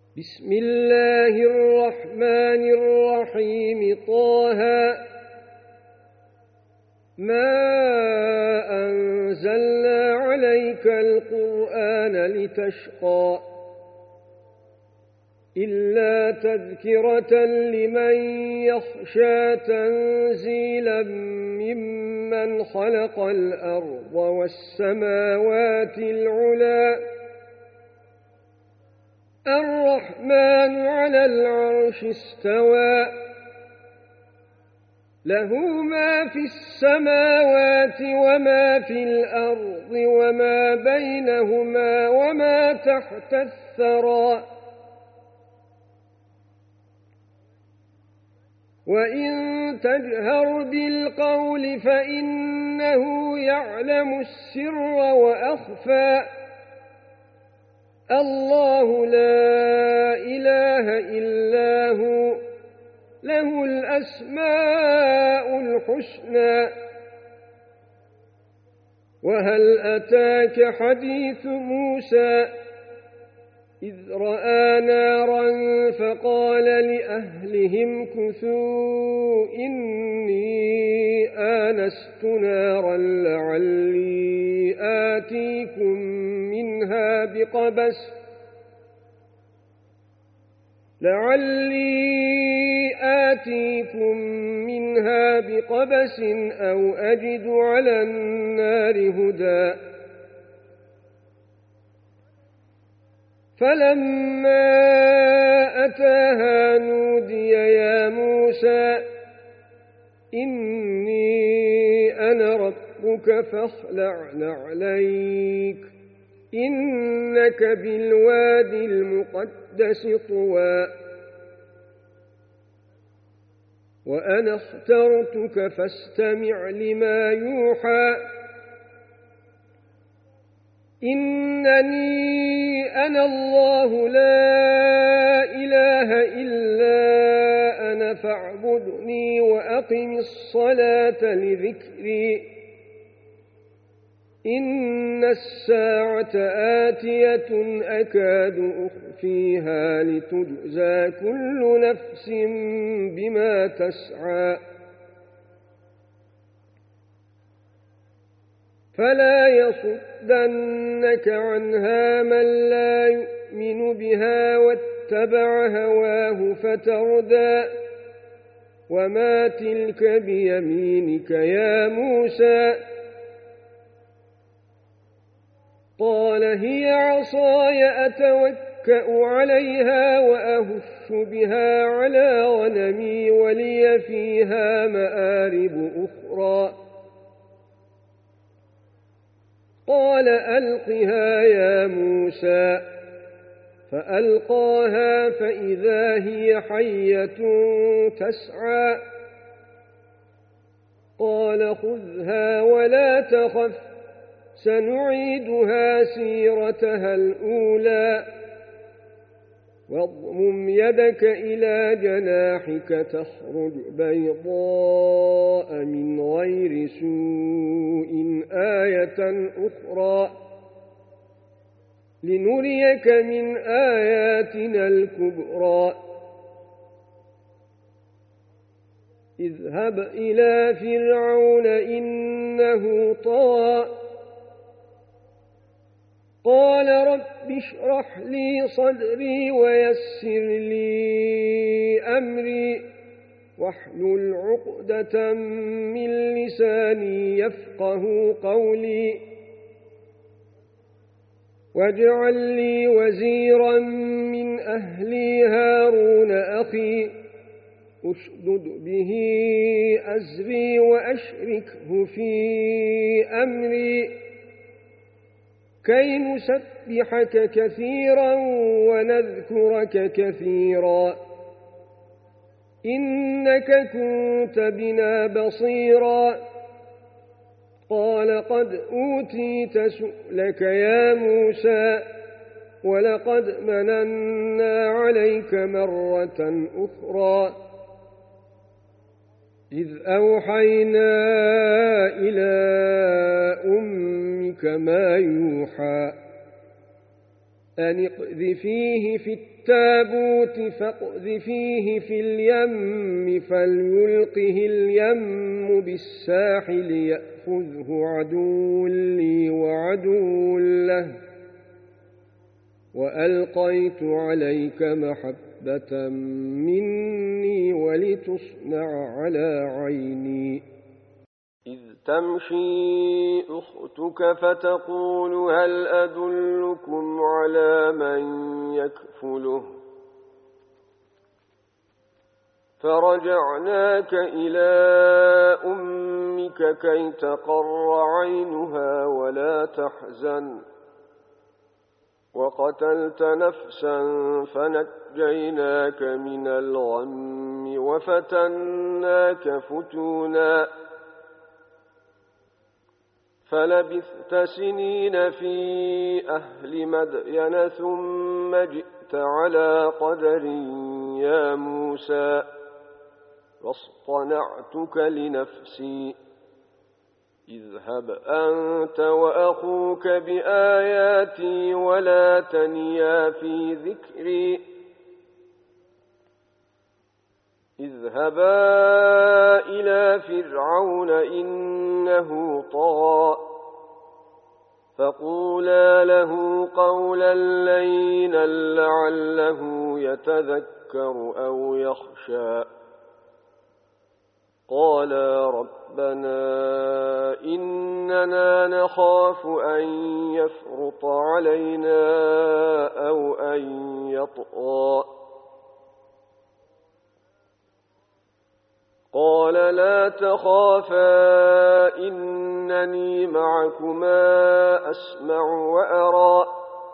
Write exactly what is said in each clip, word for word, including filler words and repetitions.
بسم الله الرحمن الرحيم طه ما أنزلنا عليك القرآن لتشقى إلا تذكرة لمن يخشى تنزيلا ممن خلق الأرض والسماوات العلى الرحمن على العرش استوى له ما في السماوات وما في الأرض وما بينهما وما تحت الثرى وإن تجهر بالقول فإنه يعلم السر وأخفى الله لا إله إلا هو له الأسماء الحسنى وهل أتاك حديث موسى إذ رأى نارا فقال لأهلهم كثوا إني آنست نارا لعلي آتيكم منها بقبس لعلي آتيكم منها بقبس أو أجد على النار هدى فلما أتاها نودي يا موسى إني أنا ربك فاخلع نعليك إنك بالوادي المقدس طوى وأنا اخترتك فاستمع لما يوحى إنني أنا الله لا إله إلا أنا فاعبدني وأقم الصلاة لذكري إن الساعة آتية أكاد أخفيها لتجزى كل نفس بما تسعى فلا يصدنك عنها من لا يؤمن بها واتبع هواه فتردى وما تلك بيمينك يا موسى قال هي عصاي أتوكأ عليها وأهش بها على غنمي ولي فيها مآرب أخرى قال ألقها يا موسى فألقاها فإذا هي حية تسعى قال خذها ولا تخف سنعيدها سيرتها الأولى واضمم يدك إلى جناحك تخرج بيضاء من غير سوء آية أخرى لنريك من آياتنا الكبرى اذهب إلى فرعون إنه طغى قال رب اشرح لي صدري ويسر لي أمري واحلل عقدة من لساني يفقه قولي واجعل لي وزيرا من أهلي هارون أخي أشدد به أزري وأشركه في أمري كي نسبحك كثيرا ونذكرك كثيرا إنك كنت بنا بصيرا قال قد أوتيت سؤلك يا موسى ولقد مننا عليك مرة أخرى إذ أوحينا إلى أمك ما يوحى أن اقذفيه في التابوت فاقذفيه في اليم فليلقه اليم بالساحل يأخذه عدو لي وعدو له وألقيت عليك محبة مني ولتصنع على عيني. إذ تمشي أختك فتقول هل أدلكم على من يكفله فرجعناك إلى أمك كي تقر عينها ولا تحزن وقتلت نفسا فنجيناك من الغم وفتناك فتونا فلبثت سنين في أهل مدين ثم جئت على قدر يا موسى واصطنعتك لنفسي اذهب أنت وأخوك بآياتي ولا تنيا في ذكري اذهبا إلى فرعون إنه طغى فقولا له قولا لينا لعله يتذكر أو يخشى قالا ربنا إننا نخاف أن يفرط علينا أو أن يطغى قال لا تخافا إنني معكما أسمع وأرى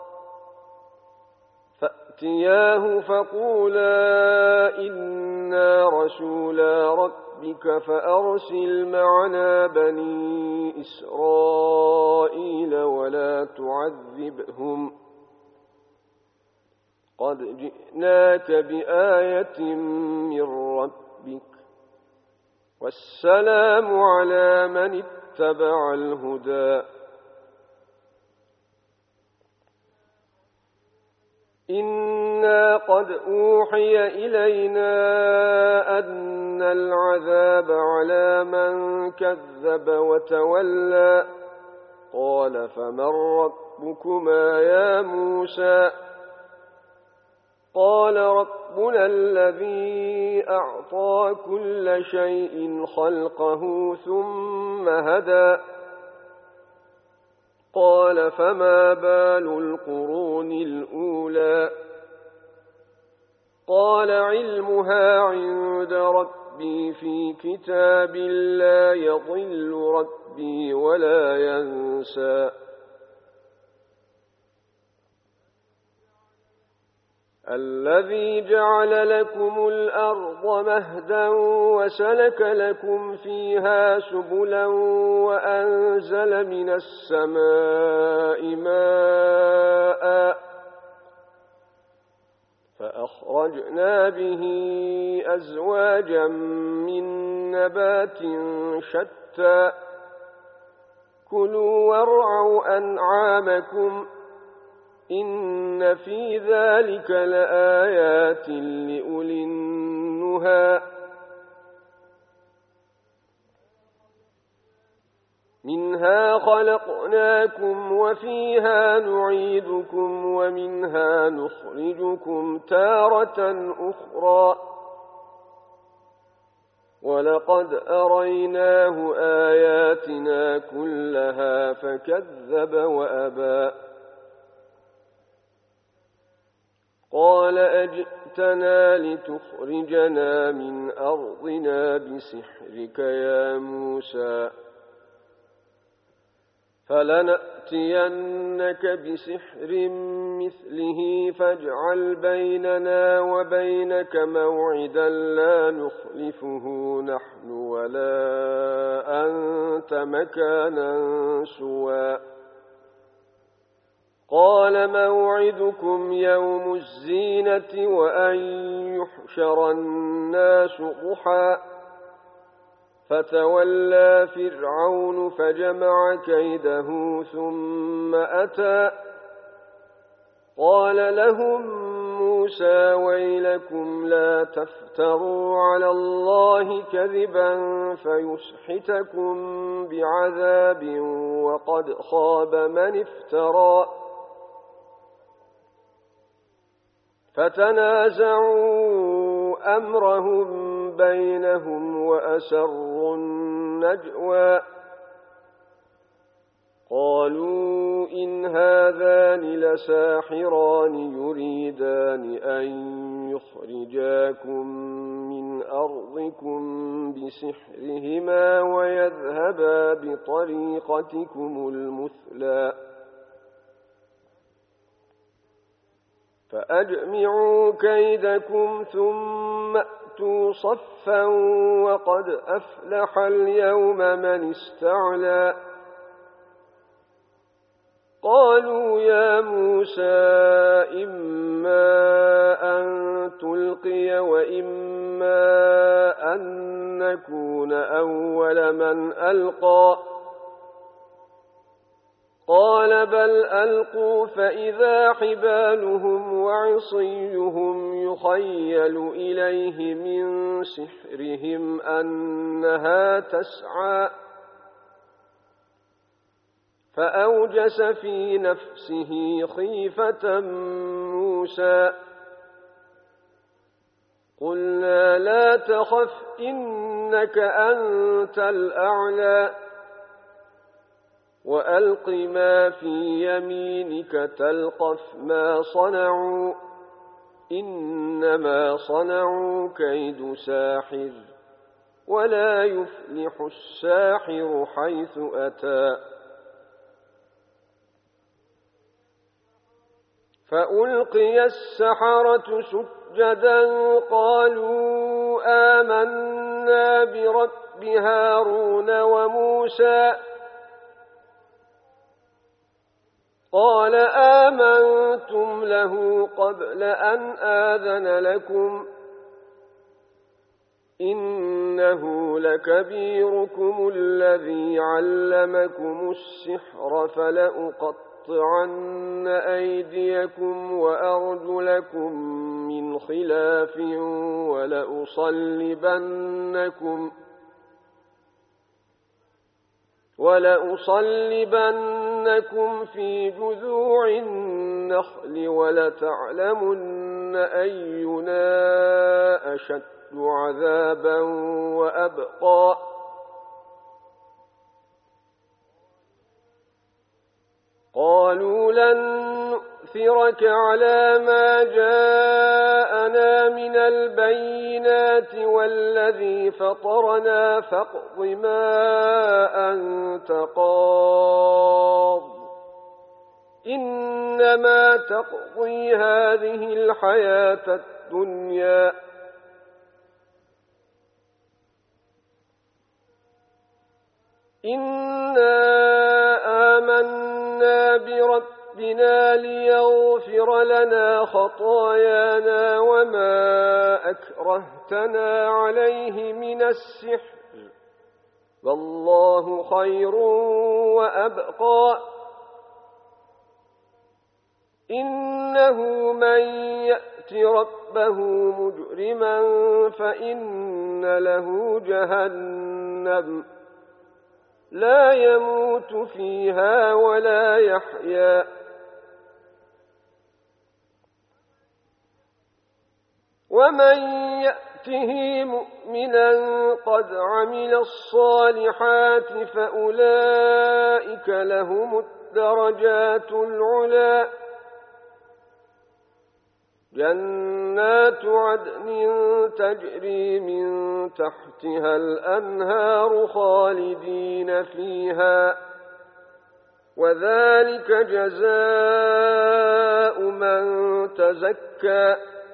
فأتياه فقولا إنا رسولا ربك فأرسل معنا بني إسرائيل ولا تعذبهم قد جئناك بآية من ربك والسلام على من اتبع الهدى إنا قد أوحي إلينا أن العذاب على من كذب وتولى قال فمن ربكما يا موسى قال ربنا الذي أعطى كل شيء خلقه ثم هدى قال فما بال القرون الأولى قال علمها عند ربي في كتاب لا يضل ربي ولا ينسى الذي جعل لكم الأرض مهدا وسلك لكم فيها سبلا وأنزل من السماء ماء فأخرجنا به أزواجا من نبات شتى كلوا وارعوا أنعامكم إن في ذلك لآيات لأولي النهى منها خلقناكم وفيها نعيدكم ومنها نخرجكم تارة أخرى ولقد أريناه آياتنا كلها فكذب وأبى قال أجئتنا لتخرجنا من أرضنا بسحرك يا موسى فلنأتينك بسحر مثله فاجعل بيننا وبينك موعدا لا نخلفه نحن ولا أنت مكانا سوى قال موعدكم يوم الزينة وأن يحشر الناس ضحى فتولى فرعون فجمع كيده ثم أتى قال لهم موسى ويلكم لا تفتروا على الله كذبا فيسحتكم بعذاب وقد خاب من افترى فتنازعوا أمرهم بينهم وأسروا النجوى قالوا إن هذان لساحران يريدان أن يخرجاكم من أرضكم بسحرهما ويذهبا بطريقتكم المثلى فأجمعوا كيدكم ثم أتوا صفا وقد أفلح اليوم من استعلى قالوا يا موسى إما أن تلقي وإما أن نكون أول من ألقى قال بل ألقوا فإذا حبالهم وعصيهم يخيل إليه من سحرهم أنها تسعى فأوجس في نفسه خيفة موسى قلنا لا تخف إنك أنت الأعلى وألق ما في يمينك تلقف ما صنعوا إنما صنعوا كيد ساحر ولا يفلح الساحر حيث أتى فألقي السحرة سجدا قالوا آمنا برب هارون وموسى قال آمنتم له قبل أن آذن لكم إنه لكبيركم الذي علمكم السحر فلأقطعن أيديكم وأرجلكم من خلاف ولأصلبنكم ولأصلبنكم في جذوع النخل ولتعلمن أينا أشد عذابا وأبقى قالوا لن نؤثرك على ما جاءنا من البينات والذي فطرنا فاقض ما أنت قاض إنما تقضي هذه الحياة الدنيا إنا آمنا بربنا ليغفر لنا خطايانا وما أكرهتنا عليه من السحر والله خير وأبقى إنه من يأت ربه مجرما فإن له جهنم لا يموت فيها ولا يحيا ومن يأته مؤمنا قد عمل الصالحات فأولئك لهم الدرجات العلى جنات عدن تجري من تحتها الأنهار خالدين فيها وذلك جزاء من تزكى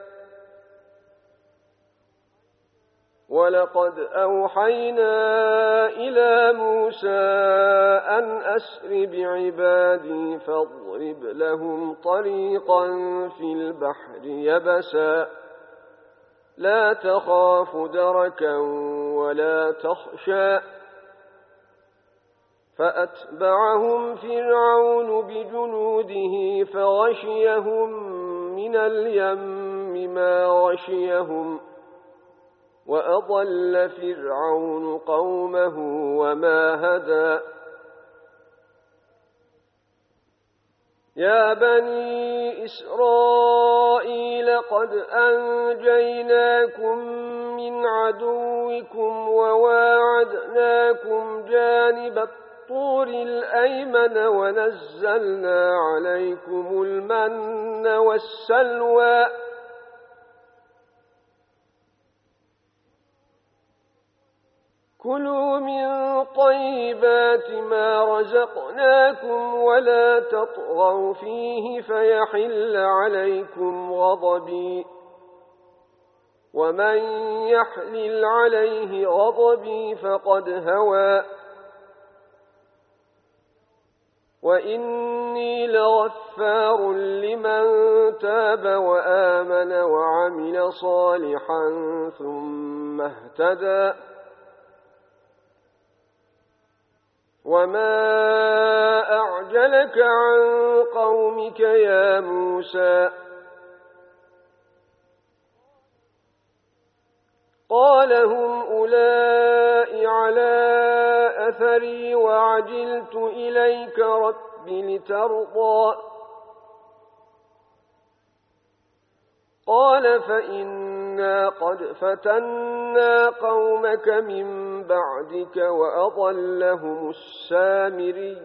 ولقد أوحينا إلى موسى أن أسر بعبادي فاضرب لهم طريقا في البحر يبسا لا تخاف دركا ولا تخشى فأتبعهم فرعون بجنوده فغشيهم من اليم ما غشيهم وأضل فرعون قومه وما هدى يا بني إسرائيل قد أنجيناكم من عدوكم وواعدناكم جانب الطور الأيمن ونزلنا عليكم المن والسلوى كلوا من طيبات ما رزقناكم ولا تطغوا فيه فيحل عليكم غضبي ومن يحلل عليه غضبي فقد هوى وإني لغفار لمن تاب وآمن وعمل صالحا ثم اهتدى وما أعجلك عن قومك يا موسى قال هم أولئك على أثري وعجلت إليك رب لترضى قال فإنا قد فتنا قومك من بعدك وأضلهم السامري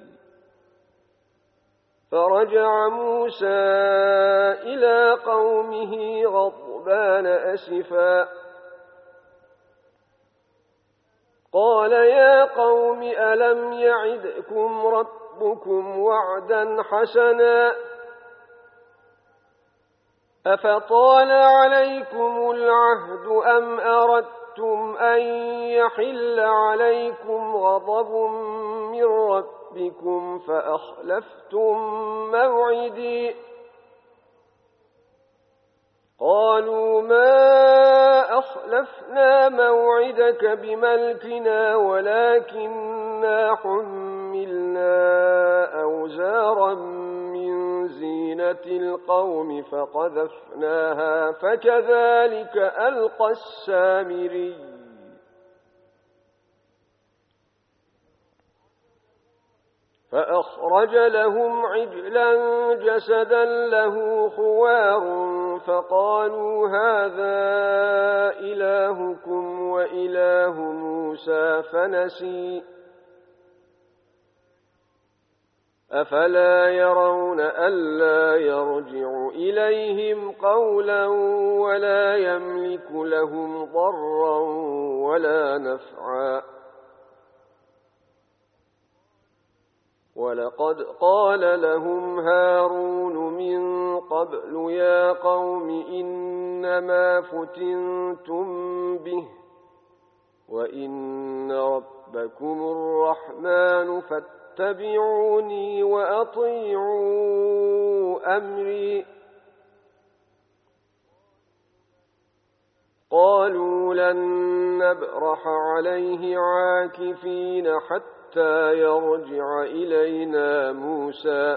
فرجع موسى إلى قومه غضبان أسفا قال يا قوم ألم يعدكم ربكم وعدا حسنا أفطال عليكم العهد أم أردتم أن يحل عليكم غضب من ربكم فأخلفتم موعدي قالوا ما أخلفنا موعدك بملكنا ولكننا حملنا أوزارا من زينة القوم فقذفناها فكذلك ألقى السامري فأخرج لهم عجلا جسدا له خوار فقالوا هذا إلهكم وإله موسى فنسي أفلا يرون ألا يرجع إليهم قولا ولا يملك لهم ضرا ولا نفعا ولقد قال لهم هارون من قبل يا قوم إنما فتنتم به وإن ربكم الرحمن فاتبعوني وأطيعوا أمري قالوا لن نبرح عليه عاكفين حتى حتى يرجع إلينا موسى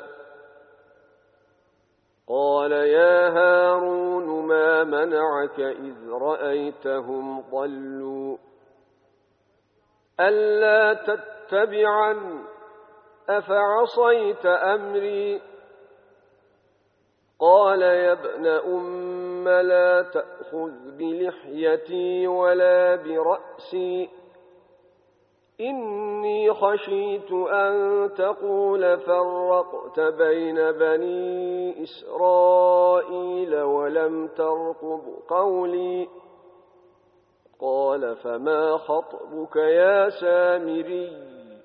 قال يا هارون ما منعك إذ رأيتهم ضلوا ألا تتبعن أفعصيت أمري قال يا ابن أم لا تأخذ بلحيتي ولا برأسي إني خشيت أن تقول فرقت بين بني إسرائيل ولم ترقب قولي قال فما خطبك يا سامري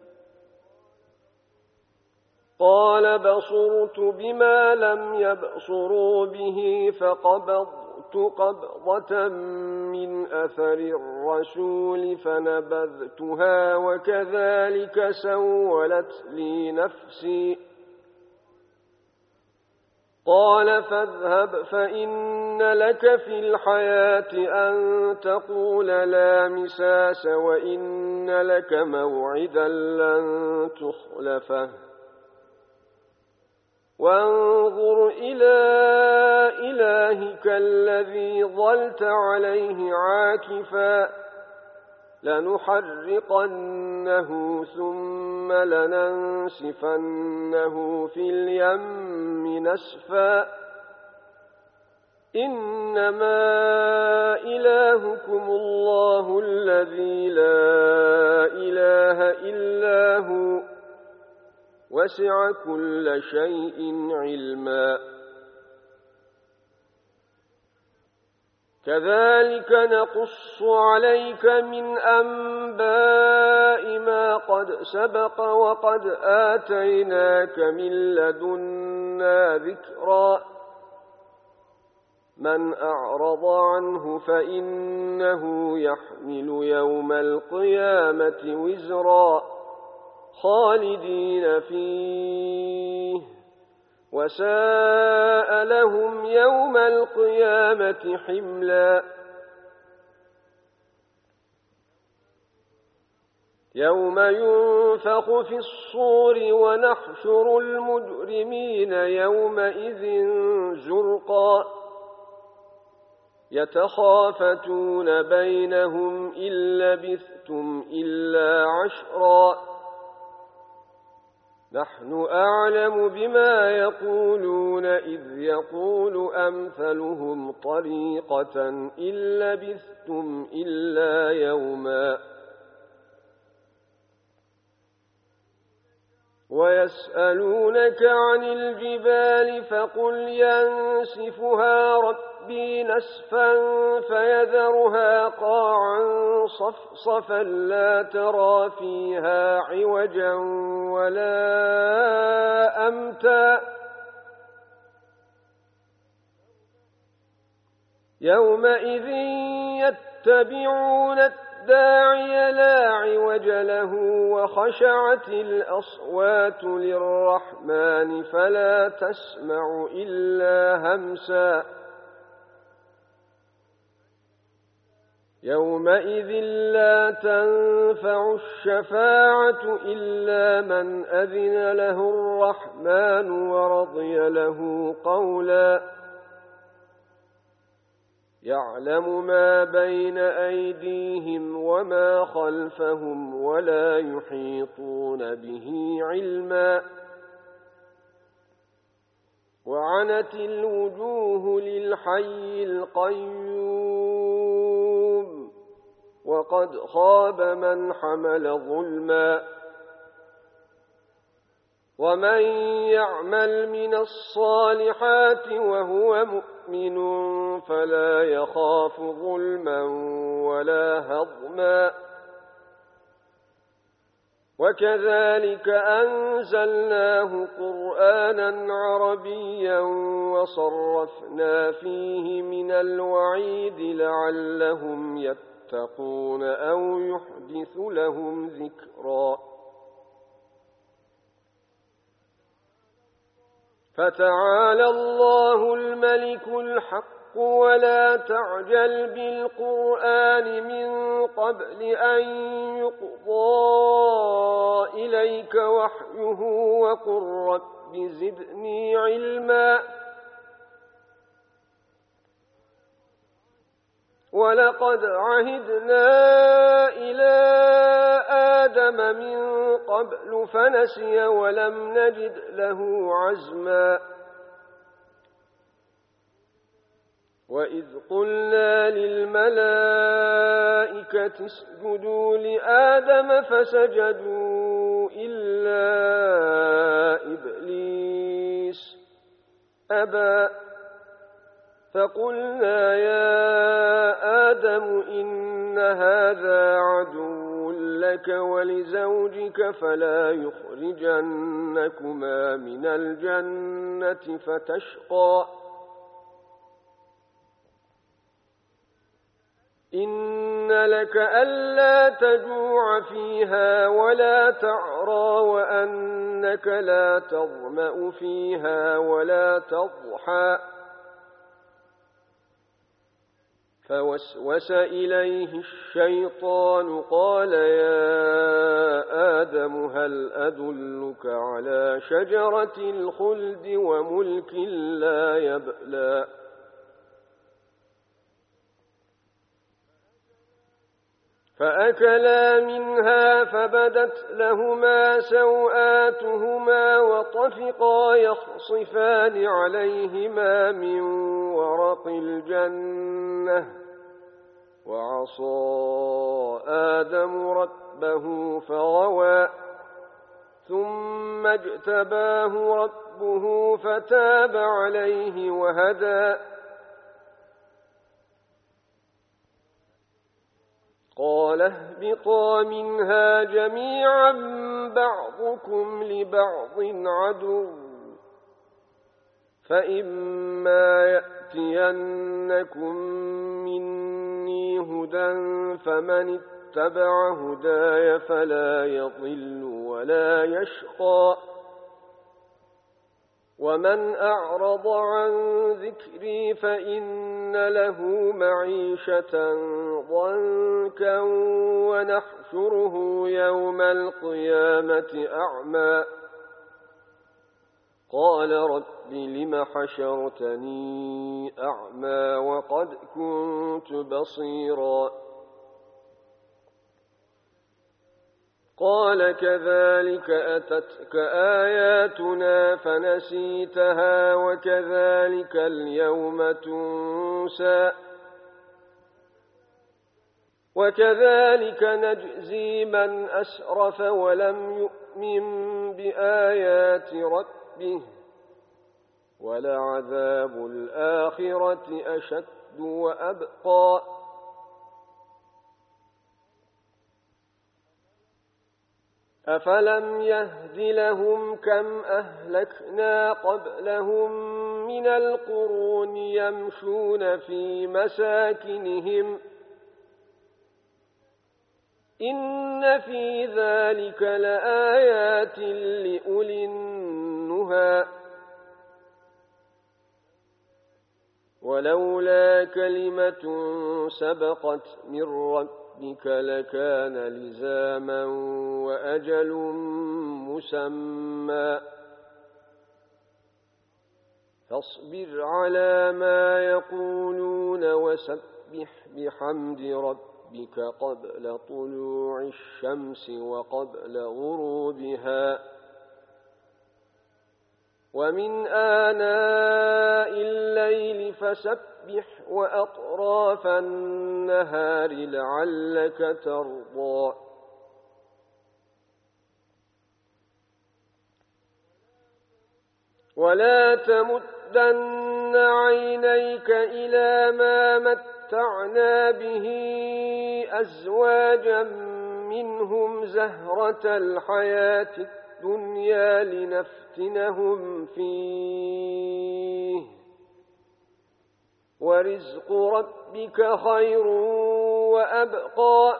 قال بصرت بما لم يبصروا به فقبضت قبضة من أثر الرسول فنبذتها وكذلك سولت لي نفسي قال فاذهب فإن لك في الحياة أن تقول لا مساس وإن لك موعدا لن تخلفه وانظر إلى إلهك الذي ظلت عليه عاكفا لنحرقنه ثم لننسفنه في اليم نسفا إنما إلهكم الله الذي لا إله إلا هو وسع كل شيء علما كذلك نقص عليك من أنباء ما قد سبق وقد آتيناك من لدنا ذكرا من أعرض عنه فإنه يحمل يوم القيامة وزرا خالدين فيه وساء لهم يوم القيامة حملا يوم ينفخ في الصور ونحشر المجرمين يومئذ زرقا يتخافتون بينهم إن لبثتم إلا عشرا نحن أعلم بما يقولون إذ يقول أمثلهم طريقة إن لبثتم إلا يوما ويسألونك عن الجبال فقل ينسفها ربي نسفا فيذرها قاعا صفصفا لا ترى فيها عوجا ولا أمتا يومئذ يتبعون الداعي لا عوج له وخشعت الأصوات للرحمن فلا تسمع إلا همسا يومئذ لا تنفع الشفاعة إلا من أذن له الرحمن ورضي له قولا يعلم ما بين أيديهم وما خلفهم ولا يحيطون به علما وعنت الوجوه للحي القيوم وقد خاب من حمل ظلما ومن يعمل من الصالحات وهو مؤمن فلا يخاف ظلما ولا هضما وكذلك أنزلناه قرآنا عربيا وصرفنا فيه من الوعيد لعلهم يتقون أو يحدث لهم ذكرا فتعالى الله الملك الحق ولا تعجل بالقرآن من قبل أن يقضى إليك وحيه وقل رب زدني علما ولقد عهدنا إلى آدم من قبل فنسي ولم نجد له عزما وإذ قلنا للملائكة اسجدوا لآدم فسجدوا إلا إبليس أبى فقلنا يا آدم إن هذا عدو لك ولزوجك فلا يخرجنكما من الجنة فتشقى إن وإن لك ألا تجوع فيها ولا تعرى وأنك لا تظمأ فيها ولا تضحى فوسوس إليه الشيطان قال يا آدم هل أدلك على شجرة الخلد وملك لا يبلى فأكلا منها فبدت لهما سوآتهما وطفقا يخصفان عليهما من ورق الجنة وعصى آدم ربه فغوى ثم اجتباه ربه فتاب عليه وهدى قال اهبطا منها جميعا بعضكم لبعض عدو فإما يأتينكم مني هدى فمن اتبع هداي فلا يضل ولا يشقى ومن أعرض عن ذكري فإن له معيشة ضنكا ونحشره يوم القيامة أعمى قال رب لم حشرتني أعمى وقد كنت بصيرا قال كذلك أتتك آياتنا فنسيتها وكذلك اليوم تنسى وكذلك نجزي من أسرف ولم يؤمن بآيات ربه ولعذاب الآخرة أشد وأبقى أفلم يهد لهم كم أهلكنا قبلهم من القرون يمشون في مساكنهم إن في ذلك لآيات لأولي النهى ولولا كلمة سبقت من ربك لكان لزاما وأجل مسمى فاصبر على ما يقولون وسبح بحمد ربك قبل طلوع الشمس وقبل غروبها ومن آناء الليل فسبح وأطراف النهار لعلك ترضى ولا تمدن عينيك إلى ما متعنا به أزواجا منهم زهرة الحياة الدنيا لنفتنهم فيه ورزق ربك خير وأبقى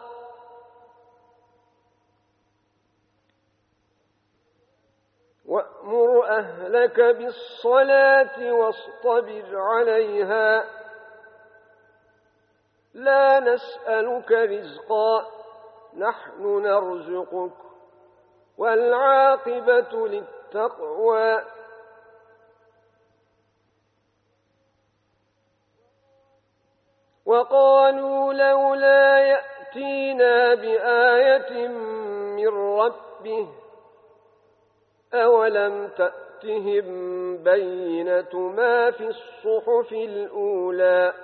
وأمر أهلك بالصلاة واصطبر عليها لا نسألك رزقا نحن نرزقك والعاقبة للتقوى وقالوا لولا يأتينا بآية من ربه أولم تأتهم بينة ما في الصحف الأولى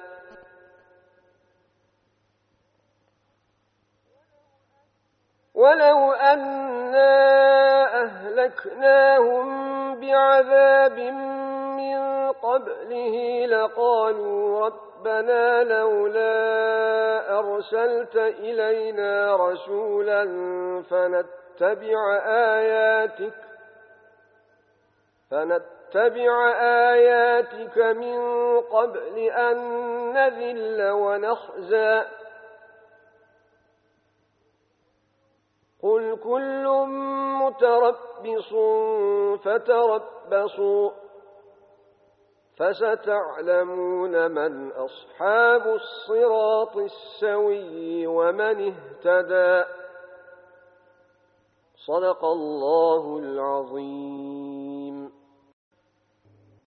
ولو أنا أهلكناهم بعذاب من قبله لقالوا ربنا لولا أرسلت إلينا رسولا فنتبع آياتك فنتبع آياتك من قبل أن نذل ونخزى قل كل متربص فتربصوا فستعلمون من أصحاب الصراط السوي ومن اهتدى. صدق الله العظيم.